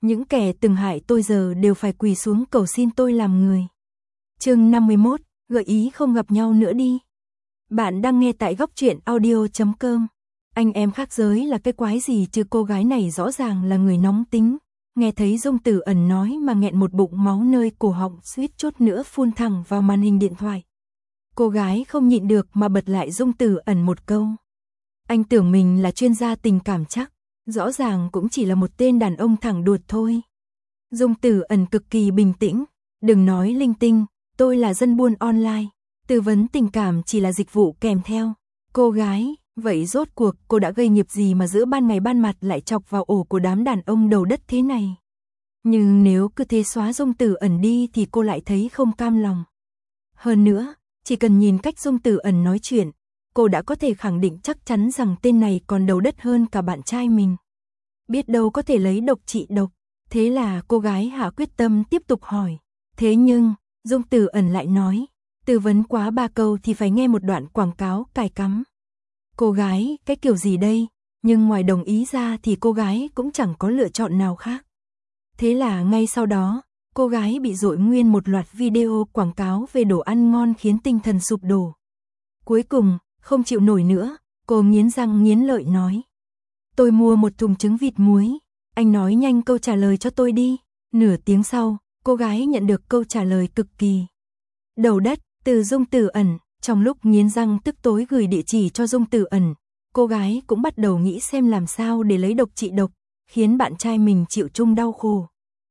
Những kẻ từng hại tôi giờ đều phải quỳ xuống cầu xin tôi làm người. Chương 51, gợi ý không gặp nhau nữa đi. Bạn đang nghe tại góc truyện audio.com. Anh em khác giới là cái quái gì chứ, cô gái này rõ ràng là người nóng tính. Nghe thấy Dung Tử Ẩn nói mà nghẹn một bụng máu nơi cổ họng, suýt chút nữa phun thẳng vào màn hình điện thoại. Cô gái không nhịn được mà bật lại Dung Tử Ẩn một câu. Anh tưởng mình là chuyên gia tình cảm chắc, rõ ràng cũng chỉ là một tên đàn ông thẳng đuột thôi. Dung Tử Ẩn cực kỳ bình tĩnh, đừng nói linh tinh, tôi là dân buôn online, tư vấn tình cảm chỉ là dịch vụ kèm theo. Cô gái, vậy rốt cuộc cô đã gây nghiệp gì mà giữa ban ngày ban mặt lại chọc vào ổ của đám đàn ông đầu đất thế này? Nhưng nếu cứ thế xóa Dung Tử Ẩn đi thì cô lại thấy không cam lòng. Hơn nữa, chỉ cần nhìn cách Dung Tử Ẩn nói chuyện, cô đã có thể khẳng định chắc chắn rằng tên này còn đầu đất hơn cả bạn trai mình. Biết đâu có thể lấy độc trị độc. Thế là cô gái hạ quyết tâm tiếp tục hỏi. Thế nhưng, Dung Tử Ẩn lại nói, tư vấn quá 3 câu thì phải nghe một đoạn quảng cáo cài cắm. Cô gái, cái kiểu gì đây? Nhưng ngoài đồng ý ra thì cô gái cũng chẳng có lựa chọn nào khác. Thế là ngay sau đó, cô gái bị dội nguyên một loạt video quảng cáo về đồ ăn ngon khiến tinh thần sụp đổ. Cuối cùng, không chịu nổi nữa, cô nghiến răng nghiến lợi nói. Tôi mua một thùng trứng vịt muối, anh nói nhanh câu trả lời cho tôi đi. Nửa tiếng sau, cô gái nhận được câu trả lời cực kỳ đầu đất từ Dung Tử Ẩn. Trong lúc nghiến răng tức tối gửi địa chỉ cho Dung Tử Ẩn, cô gái cũng bắt đầu nghĩ xem làm sao để lấy độc trị độc, khiến bạn trai mình chịu chung đau khổ.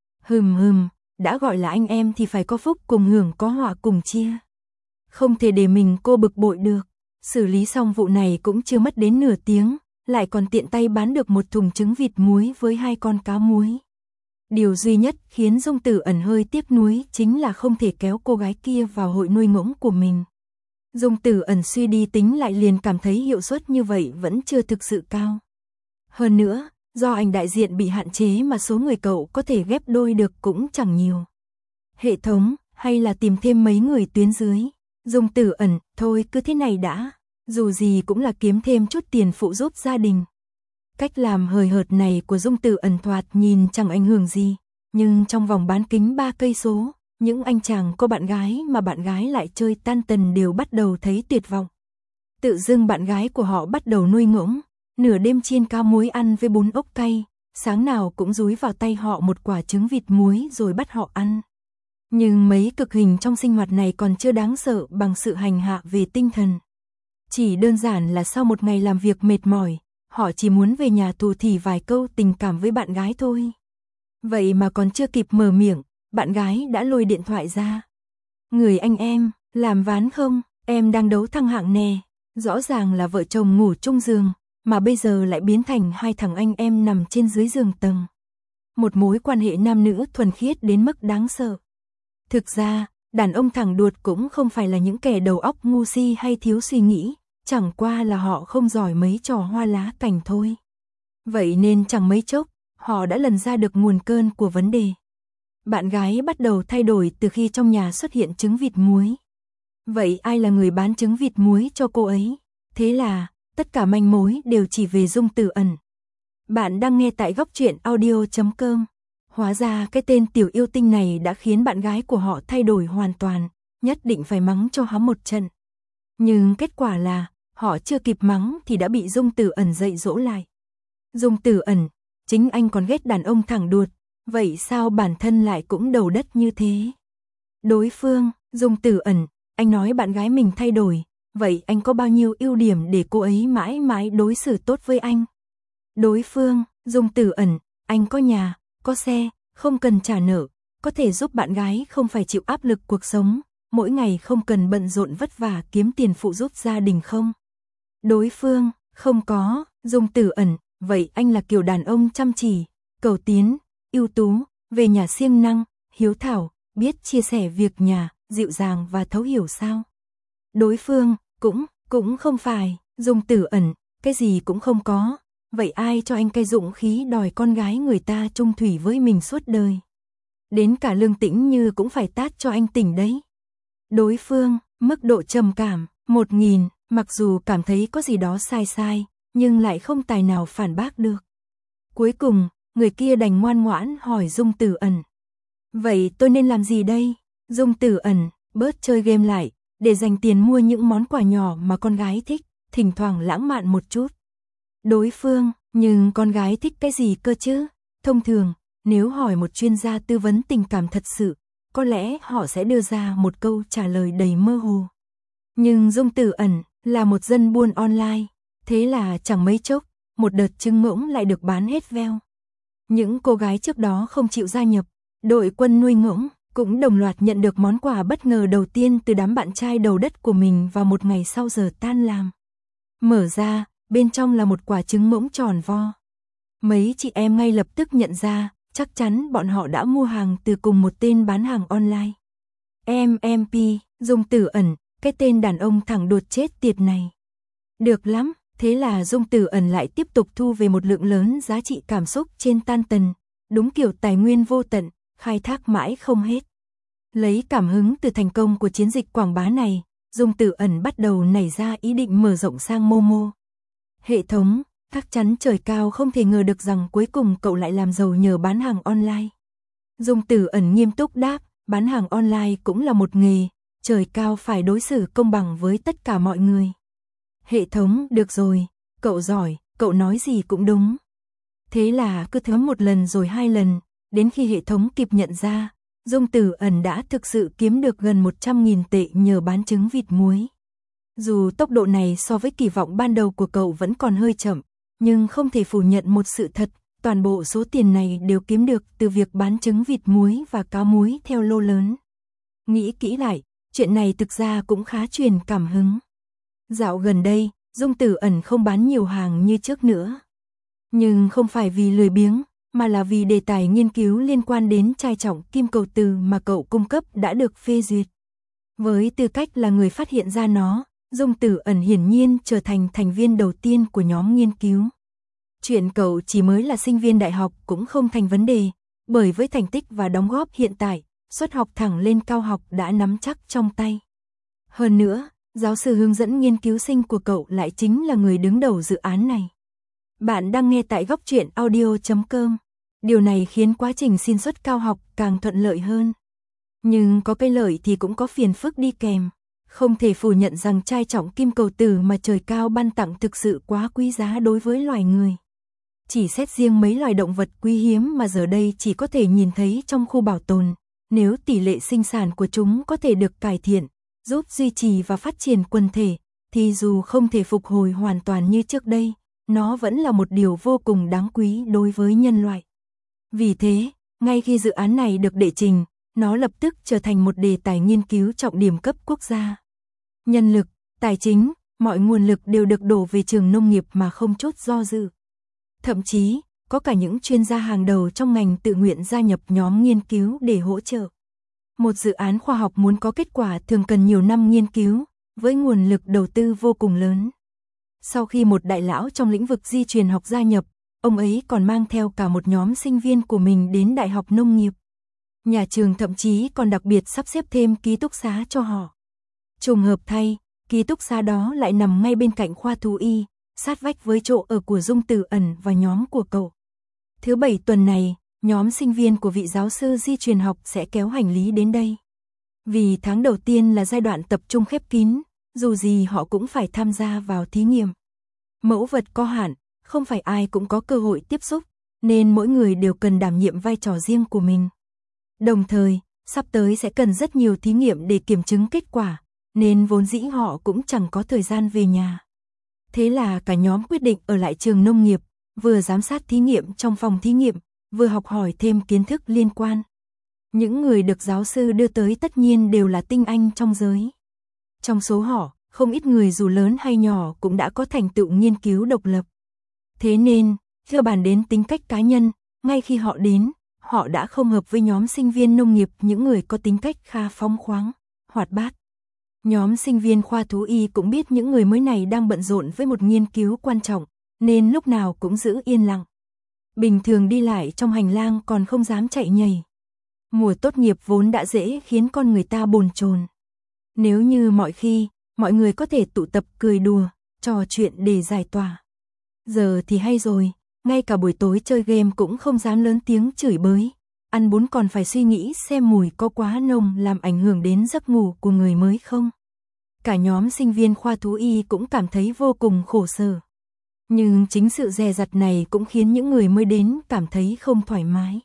Đã gọi là anh em thì phải có phúc cùng hưởng có họa cùng chia. Không thể để mình cô bực bội được. Xử lý xong vụ này cũng chưa mất đến nửa tiếng, lại còn tiện tay bán được một thùng trứng vịt muối với 2 con cá muối. Điều duy nhất khiến Dung Tử Ẩn hơi tiếc nuối chính là không thể kéo cô gái kia vào hội nuôi ngỗng của mình. Dung Tử Ẩn suy đi tính lại liền cảm thấy hiệu suất như vậy vẫn chưa thực sự cao. Hơn nữa, do ảnh đại diện bị hạn chế mà số người cậu có thể ghép đôi được cũng chẳng nhiều. Hệ thống, hay là tìm thêm mấy người tuyến dưới. Dung Tử Ẩn, thôi cứ thế này đã, dù gì cũng là kiếm thêm chút tiền phụ giúp gia đình. Cách làm hời hợt này của Dung Tử Ẩn thoạt nhìn chẳng ảnh hưởng gì, nhưng trong vòng bán kính 3 cây số, những anh chàng có bạn gái mà bạn gái lại chơi tan tần đều bắt đầu thấy tuyệt vọng. Tự dưng bạn gái của họ bắt đầu nuôi ngỗng, nửa đêm chiên cá muối ăn với bún ốc cay, sáng nào cũng dúi vào tay họ một quả trứng vịt muối rồi bắt họ ăn. Nhưng mấy cực hình trong sinh hoạt này còn chưa đáng sợ bằng sự hành hạ về tinh thần. Chỉ đơn giản là sau một ngày làm việc mệt mỏi, họ chỉ muốn về nhà thủ thỉ vài câu tình cảm với bạn gái thôi. Vậy mà còn chưa kịp mở miệng, bạn gái đã lôi điện thoại ra. Người anh em, làm ván không, em đang đấu thăng hạng nè. Rõ ràng là vợ chồng ngủ chung giường, mà bây giờ lại biến thành 2 thằng anh em nằm trên dưới giường tầng. Một mối quan hệ nam nữ thuần khiết đến mức đáng sợ. Thực ra, đàn ông thẳng đuột cũng không phải là những kẻ đầu óc ngu si hay thiếu suy nghĩ, chẳng qua là họ không giỏi mấy trò hoa lá cảnh thôi. Vậy nên chẳng mấy chốc, họ đã lần ra được nguồn cơn của vấn đề. Bạn gái bắt đầu thay đổi từ khi trong nhà xuất hiện trứng vịt muối. Vậy ai là người bán trứng vịt muối cho cô ấy? Thế là, tất cả manh mối đều chỉ về Dung Tử Ẩn. Bạn đang nghe tại góc truyện audio.com. Hóa ra cái tên tiểu yêu tinh này đã khiến bạn gái của họ thay đổi hoàn toàn, nhất định phải mắng cho hắn một trận. Nhưng kết quả là, họ chưa kịp mắng thì đã bị Dung Tử Ẩn dạy dỗ lại. Dung Tử Ẩn, chính anh còn ghét đàn ông thẳng đuột, vậy sao bản thân lại cũng đầu đất như thế? Đối phương, Dung Tử Ẩn, anh nói bạn gái mình thay đổi, vậy anh có bao nhiêu ưu điểm để cô ấy mãi mãi đối xử tốt với anh? Đối phương, Dung Tử Ẩn, anh có nhà, có xe, không cần trả nợ, có thể giúp bạn gái không phải chịu áp lực cuộc sống, mỗi ngày không cần bận rộn vất vả kiếm tiền phụ giúp gia đình không? Đối phương, không có, Dung Tử Ẩn, vậy anh là kiểu đàn ông chăm chỉ, cầu tiến, ưu tú, về nhà siêng năng, hiếu thảo, biết chia sẻ việc nhà, dịu dàng và thấu hiểu sao? Đối phương, cũng không phải, Dung Tử Ẩn, cái gì cũng không có, vậy ai cho anh cái dũng khí đòi con gái người ta chung thủy với mình suốt đời? Đến cả Lương Tĩnh Như cũng phải tát cho anh tỉnh đấy. Đối phương, mức độ trầm cảm, 1000, mặc dù cảm thấy có gì đó sai sai, nhưng lại không tài nào phản bác được. Cuối cùng, người kia đành ngoan ngoãn hỏi Dung Tử Ẩn. Vậy tôi nên làm gì đây? Dung Tử Ẩn, bớt chơi game lại, để dành tiền mua những món quà nhỏ mà con gái thích, thỉnh thoảng lãng mạn một chút. Đối phương, nhưng con gái thích cái gì cơ chứ? Thông thường, nếu hỏi một chuyên gia tư vấn tình cảm thật sự, có lẽ họ sẽ đưa ra một câu trả lời đầy mơ hồ. Nhưng Dung Tử Ẩn là một dân buôn online, thế là chẳng mấy chốc, một đợt trứng ngỗng lại được bán hết veo. Những cô gái trước đó không chịu gia nhập đội quân nuôi ngỗng cũng đồng loạt nhận được món quà bất ngờ đầu tiên từ đám bạn trai đầu đất của mình vào một ngày sau giờ tan làm. Mở ra, bên trong là một quả trứng ngỗng tròn vo. Mấy chị em ngay lập tức nhận ra, chắc chắn bọn họ đã mua hàng từ cùng một tên bán hàng online. MMP, Dung Tử Ẩn, cái tên đàn ông thẳng đột chết tiệt này. Được lắm, thế là Dung Tử Ẩn lại tiếp tục thu về một lượng lớn giá trị cảm xúc trên tan tần, đúng kiểu tài nguyên vô tận, khai thác mãi không hết. Lấy cảm hứng từ thành công của chiến dịch quảng bá này, Dung Tử Ẩn bắt đầu nảy ra ý định mở rộng sang Momo. Hệ thống, chắc chắn trời cao không thể ngờ được rằng cuối cùng cậu lại làm giàu nhờ bán hàng online. Dung Tử Ẩn nghiêm túc đáp, bán hàng online cũng là một nghề, trời cao phải đối xử công bằng với tất cả mọi người. Hệ thống, được rồi, cậu giỏi, cậu nói gì cũng đúng. Thế là cứ thấm một lần rồi hai lần, đến khi hệ thống kịp nhận ra, Dung Tử Ẩn đã thực sự kiếm được gần 100.000 tệ nhờ bán trứng vịt muối. Dù tốc độ này so với kỳ vọng ban đầu của cậu vẫn còn hơi chậm, nhưng không thể phủ nhận một sự thật, toàn bộ số tiền này đều kiếm được từ việc bán trứng vịt muối và cá muối theo lô lớn. Nghĩ kỹ lại, chuyện này thực ra cũng khá truyền cảm hứng. Dạo gần đây, Dung Tử Ẩn không bán nhiều hàng như trước nữa. Nhưng không phải vì lười biếng, mà là vì đề tài nghiên cứu liên quan đến trai trọng kim cầu từ mà cậu cung cấp đã được phê duyệt. Với tư cách là người phát hiện ra nó, Dung Tử Ẩn hiển nhiên trở thành thành viên đầu tiên của nhóm nghiên cứu. Chuyện cậu chỉ mới là sinh viên đại học cũng không thành vấn đề, bởi với thành tích và đóng góp hiện tại, suất học thẳng lên cao học đã nắm chắc trong tay. Hơn nữa, giáo sư hướng dẫn nghiên cứu sinh của cậu lại chính là người đứng đầu dự án này. Bạn đang nghe tại Góc Truyện Audio.com. Điều này khiến quá trình xin suất cao học càng thuận lợi hơn. Nhưng có cái lợi thì cũng có phiền phức đi kèm. Không thể phủ nhận rằng trai trọng kim cầu tử mà trời cao ban tặng thực sự quá quý giá đối với loài người. Chỉ xét riêng mấy loài động vật quý hiếm mà giờ đây chỉ có thể nhìn thấy trong khu bảo tồn. Nếu tỷ lệ sinh sản của chúng có thể được cải thiện, giúp duy trì và phát triển quần thể, thì dù không thể phục hồi hoàn toàn như trước đây, nó vẫn là một điều vô cùng đáng quý đối với nhân loại. Vì thế, ngay khi dự án này được đệ trình, nó lập tức trở thành một đề tài nghiên cứu trọng điểm cấp quốc gia. Nhân lực, tài chính, mọi nguồn lực đều được đổ về trường nông nghiệp mà không chút do dự. Thậm chí, có cả những chuyên gia hàng đầu trong ngành tự nguyện gia nhập nhóm nghiên cứu để hỗ trợ. Một dự án khoa học muốn có kết quả thường cần nhiều năm nghiên cứu, với nguồn lực đầu tư vô cùng lớn. Sau khi một đại lão trong lĩnh vực di truyền học gia nhập, ông ấy còn mang theo cả một nhóm sinh viên của mình đến Đại học Nông nghiệp. Nhà trường thậm chí còn đặc biệt sắp xếp thêm ký túc xá cho họ. Trùng hợp thay, ký túc xá đó lại nằm ngay bên cạnh khoa thú y, sát vách với chỗ ở của Dung Tử Ẩn và nhóm của cậu. Thứ Bảy tuần này, nhóm sinh viên của vị giáo sư di truyền học sẽ kéo hành lý đến đây. Vì tháng đầu tiên là giai đoạn tập trung khép kín, dù gì họ cũng phải tham gia vào thí nghiệm. Mẫu vật có hạn, không phải ai cũng có cơ hội tiếp xúc, nên mỗi người đều cần đảm nhiệm vai trò riêng của mình. Đồng thời, sắp tới sẽ cần rất nhiều thí nghiệm để kiểm chứng kết quả, nên vốn dĩ họ cũng chẳng có thời gian về nhà. Thế là cả nhóm quyết định ở lại trường nông nghiệp, vừa giám sát thí nghiệm trong phòng thí nghiệm, vừa học hỏi thêm kiến thức liên quan. Những người được giáo sư đưa tới tất nhiên đều là tinh anh trong giới. Trong số họ, không ít người dù lớn hay nhỏ cũng đã có thành tựu nghiên cứu độc lập. Thế nên, khi bàn đến tính cách cá nhân, ngay khi họ đến, họ đã không hợp với nhóm sinh viên nông nghiệp, những người có tính cách khá phóng khoáng, hoạt bát. Nhóm sinh viên khoa thú y cũng biết những người mới này đang bận rộn với một nghiên cứu quan trọng, nên lúc nào cũng giữ yên lặng. Bình thường đi lại trong hành lang còn không dám chạy nhảy. Mùa tốt nghiệp vốn đã dễ khiến con người ta bồn chồn. Nếu như mọi khi, mọi người có thể tụ tập cười đùa, trò chuyện để giải tỏa. Giờ thì hay rồi, ngay cả buổi tối chơi game cũng không dám lớn tiếng chửi bới. Ăn bún còn phải suy nghĩ xem mùi có quá nồng làm ảnh hưởng đến giấc ngủ của người mới không. Cả nhóm sinh viên khoa thú y cũng cảm thấy vô cùng khổ sở. Nhưng chính sự dè dặt này cũng khiến những người mới đến cảm thấy không thoải mái.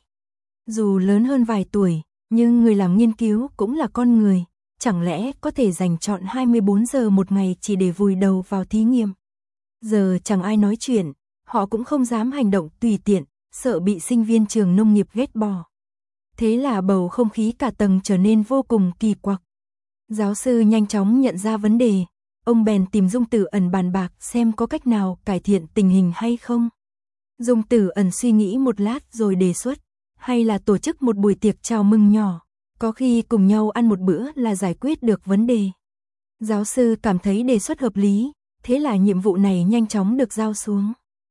Dù lớn hơn vài tuổi, nhưng người làm nghiên cứu cũng là con người, chẳng lẽ có thể dành trọn 24 giờ một ngày chỉ để vùi đầu vào thí nghiệm. Giờ chẳng ai nói chuyện, họ cũng không dám hành động tùy tiện, sợ bị sinh viên trường nông nghiệp ghét bỏ. Thế là bầu không khí cả tầng trở nên vô cùng kỳ quặc. Giáo sư nhanh chóng nhận ra vấn đề, ông bèn tìm Dung Tử Ẩn bàn bạc xem có cách nào cải thiện tình hình hay không. Dung Tử Ẩn suy nghĩ một lát rồi đề xuất, hay là tổ chức một buổi tiệc chào mừng nhỏ, có khi cùng nhau ăn một bữa là giải quyết được vấn đề. Giáo sư cảm thấy đề xuất hợp lý, thế là nhiệm vụ này nhanh chóng được giao xuống.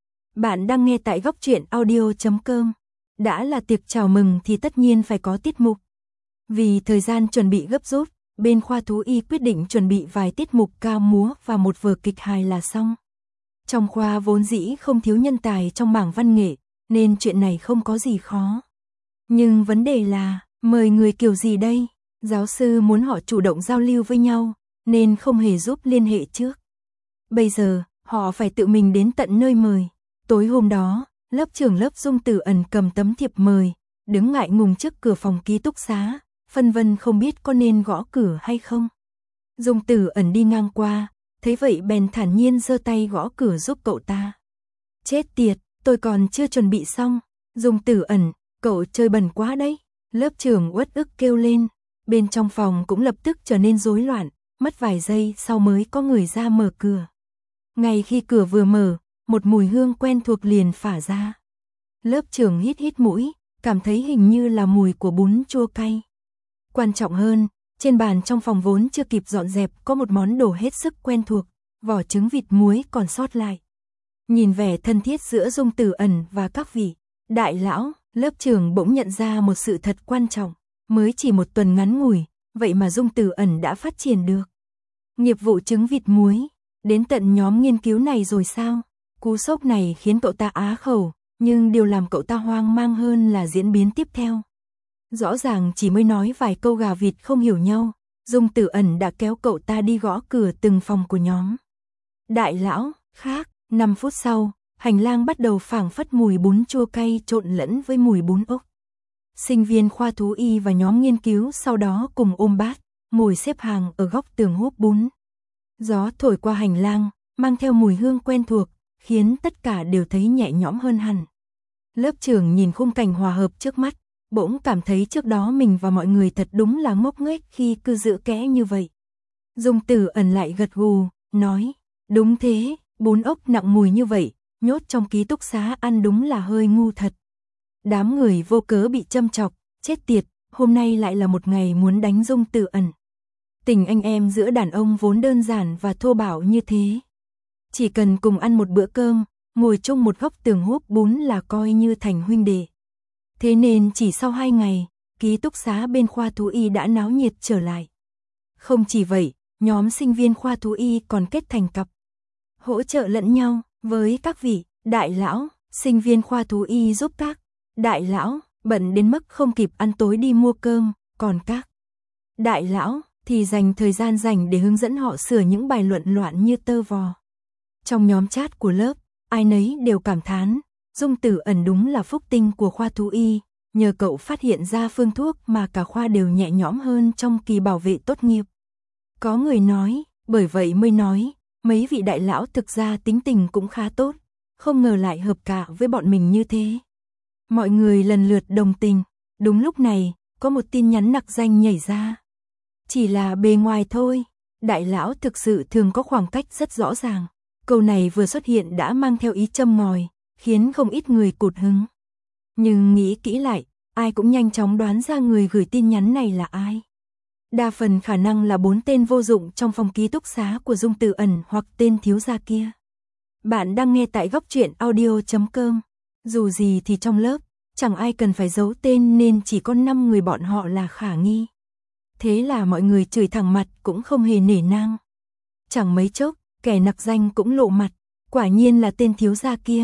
Bạn đang nghe tại góc truyện audio.com. Đã là tiệc chào mừng thì tất nhiên phải có tiết mục. Vì thời gian chuẩn bị gấp rút, bên khoa thú y quyết định chuẩn bị vài tiết mục ca múa và một vở kịch hài là xong. Trong khoa vốn dĩ không thiếu nhân tài trong mảng văn nghệ, nên chuyện này không có gì khó. Nhưng vấn đề là, mời người kiểu gì đây? Giáo sư muốn họ chủ động giao lưu với nhau, nên không hề giúp liên hệ trước. Bây giờ, họ phải tự mình đến tận nơi mời. Tối hôm đó, lớp trưởng lớp Dung Tử Ẩn cầm tấm thiệp mời, đứng ngại ngùng trước cửa phòng ký túc xá, phân vân không biết có nên gõ cửa hay không. Dung Tử Ẩn đi ngang qua, thấy vậy bèn thản nhiên giơ tay gõ cửa giúp cậu ta. Chết tiệt, tôi còn chưa chuẩn bị xong. Dung Tử Ẩn, cậu chơi bẩn quá đấy. Lớp trưởng uất ức kêu lên. Bên trong phòng cũng lập tức trở nên rối loạn, mất vài giây sau mới có người ra mở cửa. Ngay khi cửa vừa mở, một mùi hương quen thuộc liền phả ra. Lớp trưởng hít hít mũi, cảm thấy hình như là mùi của bún chua cay. Quan trọng hơn, trên bàn trong phòng vốn chưa kịp dọn dẹp có một món đồ hết sức quen thuộc, vỏ trứng vịt muối còn sót lại. Nhìn vẻ thân thiết giữa Dung Tử Ẩn và các vị đại lão, lớp trưởng bỗng nhận ra một sự thật quan trọng, mới chỉ một tuần ngắn ngủi, vậy mà Dung Tử Ẩn đã phát triển được. Nghiệp vụ trứng vịt muối, đến tận nhóm nghiên cứu này rồi sao? Cú sốc này khiến cậu ta á khẩu, nhưng điều làm cậu ta hoang mang hơn là diễn biến tiếp theo. Rõ ràng chỉ mới nói vài câu gà vịt không hiểu nhau, Dung Tử Ẩn đã kéo cậu ta đi gõ cửa từng phòng của nhóm. Đại lão, khác, 5 phút sau, hành lang bắt đầu phảng phất mùi bún chua cay trộn lẫn với mùi bún ốc. Sinh viên khoa thú y và nhóm nghiên cứu sau đó cùng ôm bát, ngồi xếp hàng ở góc tường húp bún. Gió thổi qua hành lang, mang theo mùi hương quen thuộc, khiến tất cả đều thấy nhẹ nhõm hơn hẳn. Lớp trưởng nhìn khung cảnh hòa hợp trước mắt, bỗng cảm thấy trước đó mình và mọi người thật đúng là ngốc nghếch khi cứ giữ kẽ như vậy. Dung Tử Ẩn lại gật gù, nói, đúng thế, bún ốc nặng mùi như vậy, nhốt trong ký túc xá ăn đúng là hơi ngu thật. Đám người vô cớ bị châm chọc, chết tiệt, hôm nay lại là một ngày muốn đánh Dung Tử Ẩn. Tình anh em giữa đàn ông vốn đơn giản và thô bạo như thế. Chỉ cần cùng ăn một bữa cơm, ngồi chung một góc tường húp bún là coi như thành huynh đệ. Thế nên chỉ sau 2 ngày, ký túc xá bên khoa thú y đã náo nhiệt trở lại. Không chỉ vậy, nhóm sinh viên khoa thú y còn kết thành cặp, hỗ trợ lẫn nhau với các vị đại lão, sinh viên khoa thú y giúp các đại lão bận đến mức không kịp ăn tối đi mua cơm, còn các đại lão thì dành thời gian rảnh để hướng dẫn họ sửa những bài luận loạn như tơ vò. Trong nhóm chat của lớp, ai nấy đều cảm thán, Dung Tử Ẩn đúng là phúc tinh của khoa thú y, nhờ cậu phát hiện ra phương thuốc mà cả khoa đều nhẹ nhõm hơn trong kỳ bảo vệ tốt nghiệp. Có người nói, bởi vậy mới nói, mấy vị đại lão thực ra tính tình cũng khá tốt, không ngờ lại hợp cả với bọn mình như thế. Mọi người lần lượt đồng tình, đúng lúc này, có một tin nhắn nặc danh nhảy ra. Chỉ là bề ngoài thôi, đại lão thực sự thường có khoảng cách rất rõ ràng. Câu này vừa xuất hiện đã mang theo ý châm ngòi, khiến không ít người cụt hứng. Nhưng nghĩ kỹ lại, ai cũng nhanh chóng đoán ra người gửi tin nhắn này là ai. Đa phần khả năng là 4 tên vô dụng trong phòng ký túc xá của Dung Tử Ẩn hoặc tên thiếu gia kia. Bạn đang nghe tại góc truyện audio.com. Dù gì thì trong lớp, chẳng ai cần phải giấu tên nên chỉ có 5 người bọn họ là khả nghi. Thế là mọi người chửi thẳng mặt cũng không hề nể nang. Chẳng mấy chốc, kẻ nặc danh cũng lộ mặt, quả nhiên là tên thiếu gia kia.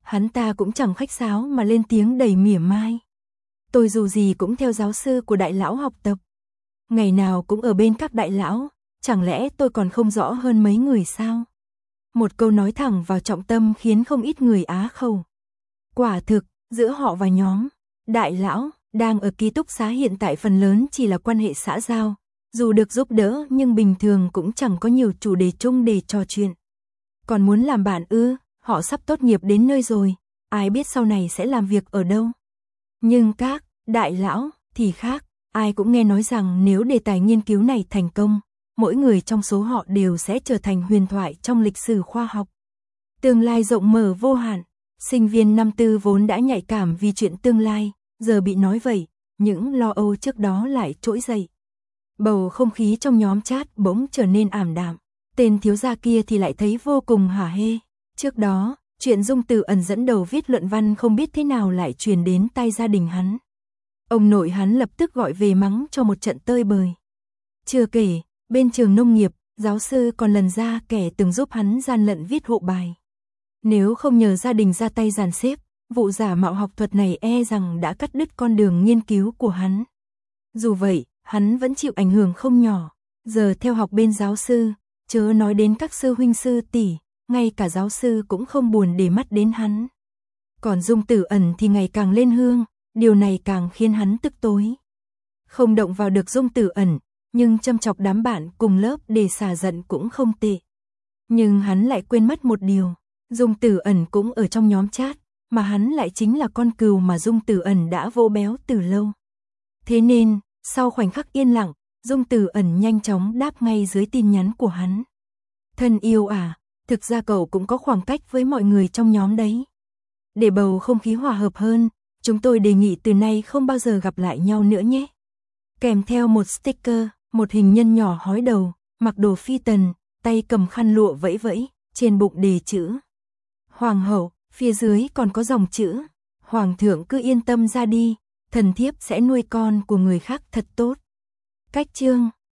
Hắn ta cũng chẳng khách sáo mà lên tiếng đầy mỉa mai. Tôi dù gì cũng theo giáo sư của đại lão học tập. Ngày nào cũng ở bên các đại lão, chẳng lẽ tôi còn không rõ hơn mấy người sao? Một câu nói thẳng vào trọng tâm khiến không ít người á khẩu. Quả thực, giữa họ và nhóm đại lão đang ở ký túc xá hiện tại phần lớn chỉ là quan hệ xã giao, dù được giúp đỡ nhưng bình thường cũng chẳng có nhiều chủ đề chung để trò chuyện. Còn muốn làm bạn ư? Họ sắp tốt nghiệp đến nơi rồi, ai biết sau này sẽ làm việc ở đâu. Nhưng các đại lão thì khác, ai cũng nghe nói rằng nếu đề tài nghiên cứu này thành công, mỗi người trong số họ đều sẽ trở thành huyền thoại trong lịch sử khoa học. Tương lai rộng mở vô hạn, sinh viên năm tư vốn đã nhạy cảm vì chuyện tương lai, giờ bị nói vậy, những lo âu trước đó lại trỗi dậy. Bầu không khí trong nhóm chat bỗng trở nên ảm đạm, tên thiếu gia kia thì lại thấy vô cùng hả hê. Trước đó, chuyện Dung Tử Ẩn dẫn đầu viết luận văn không biết thế nào lại truyền đến tai gia đình hắn. Ông nội hắn lập tức gọi về mắng cho một trận tơi bời. Chưa kể, bên trường nông nghiệp, giáo sư còn lần ra kẻ từng giúp hắn gian lận viết hộ bài. Nếu không nhờ gia đình ra tay dàn xếp, vụ giả mạo học thuật này e rằng đã cắt đứt con đường nghiên cứu của hắn. Dù vậy, hắn vẫn chịu ảnh hưởng không nhỏ. Giờ theo học bên giáo sư, chớ nói đến các sư huynh sư tỷ, ngay cả giáo sư cũng không buồn để mắt đến hắn. Còn Dung Tử Ẩn thì ngày càng lên hương, điều này càng khiến hắn tức tối. Không động vào được Dung Tử Ẩn, nhưng châm chọc đám bạn cùng lớp để xả giận cũng không tệ. Nhưng hắn lại quên mất một điều, Dung Tử Ẩn cũng ở trong nhóm chat, mà hắn lại chính là con cừu mà Dung Tử Ẩn đã vỗ béo từ lâu. Thế nên, sau khoảnh khắc yên lặng, Dung Tử Ẩn nhanh chóng đáp ngay dưới tin nhắn của hắn. Thân yêu à, thực ra cậu cũng có khoảng cách với mọi người trong nhóm đấy. Để bầu không khí hòa hợp hơn, chúng tôi đề nghị từ nay không bao giờ gặp lại nhau nữa nhé. Kèm theo một sticker, một hình nhân nhỏ hói đầu, mặc đồ phi tần, tay cầm khăn lụa vẫy vẫy, trên bụng đề chữ Hoàng hậu, phía dưới còn có dòng chữ Hoàng thượng cứ yên tâm ra đi, thần thiếp sẽ nuôi con của người khác thật tốt. Cách chương